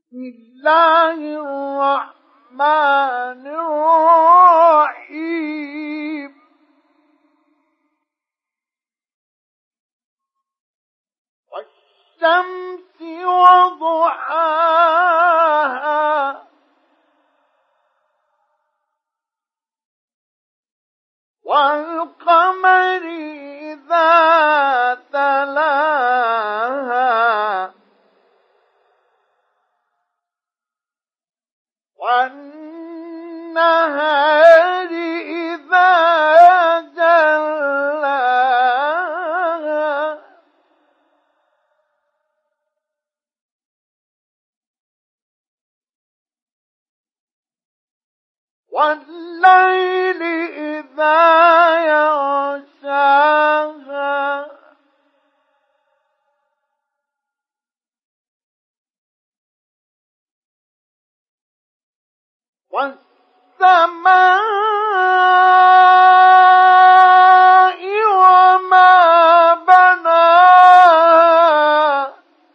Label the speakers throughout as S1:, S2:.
S1: بسم الله الرحمن الرحيم والشمس وضحاها والقمر إذا تلاها والنهار إذا جلاها والليل إذا يغشاها والسماء وما بناها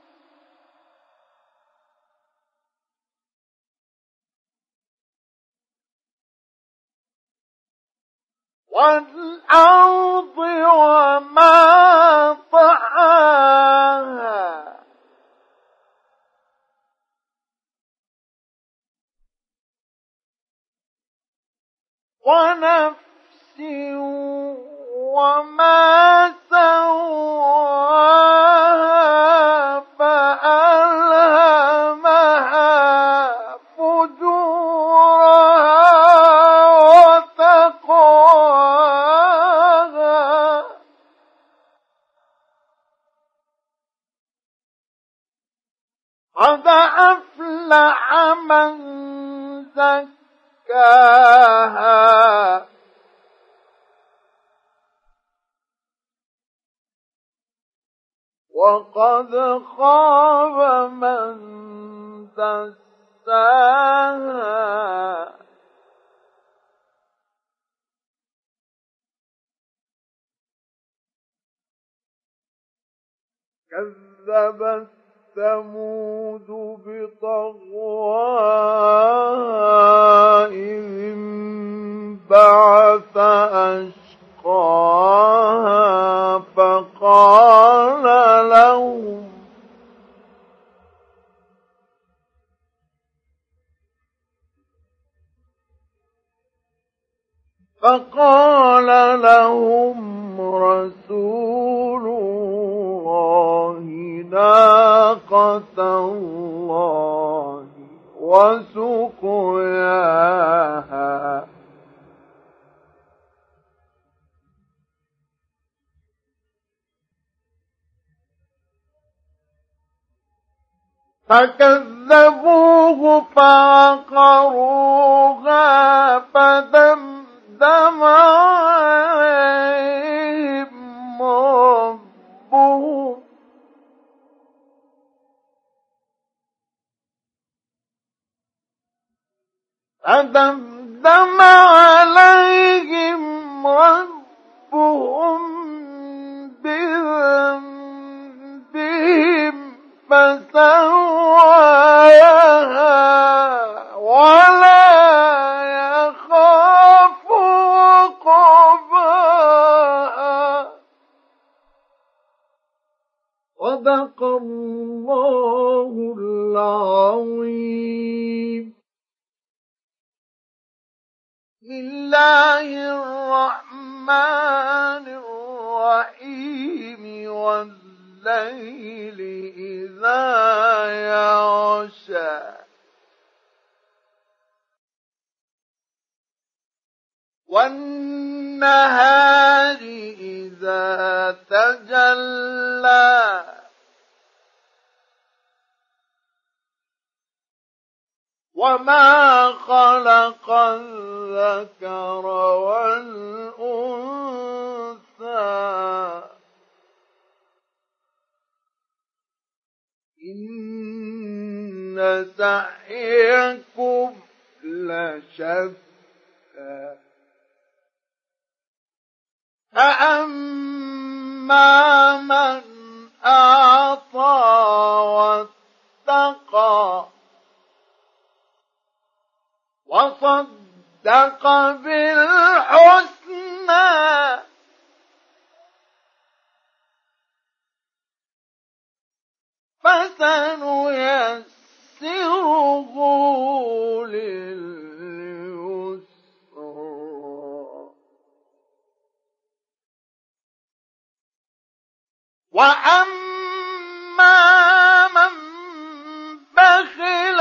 S1: والأرض وما طحاها ونفس وما سواها فألهمها فجورها وتقواها قد أفلح من زكاها وقد خاب من دساها كذبت ثمود بطغواها إذ انبعث أشقاها فقال لهم رسول الله ناقة الله وسقياها فكذبوه فعقروها فدمدم عليهم ربهم بذنبهم فسواها ولا يخاف عقباها. صدق الله العظيم. بسم الله الرحمن الرحيم والليل إذا يغشى والنهار إذا تجلى وما خلق الذكر والأنثى إن سعيكم لشتى فأما من أعطى واتقى وصدق بالحسنى فسنيسره لليسرى وأما من بخل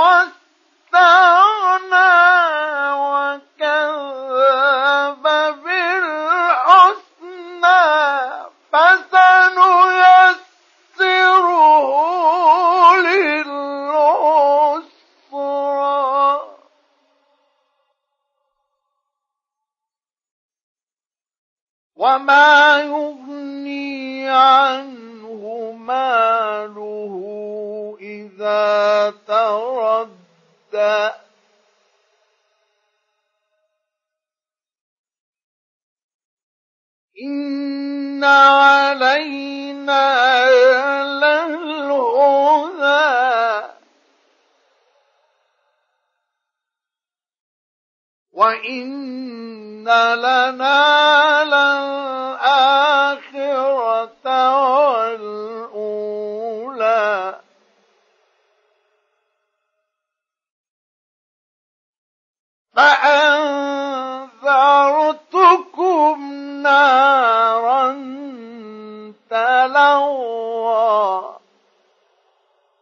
S1: واستغنى وكذب بالحسنى فسنيسره للعسرى وما يغني عنه ماله إذا تردى إن علينا للهدى وإن لنا للآخرة والأولى فأنذرتكم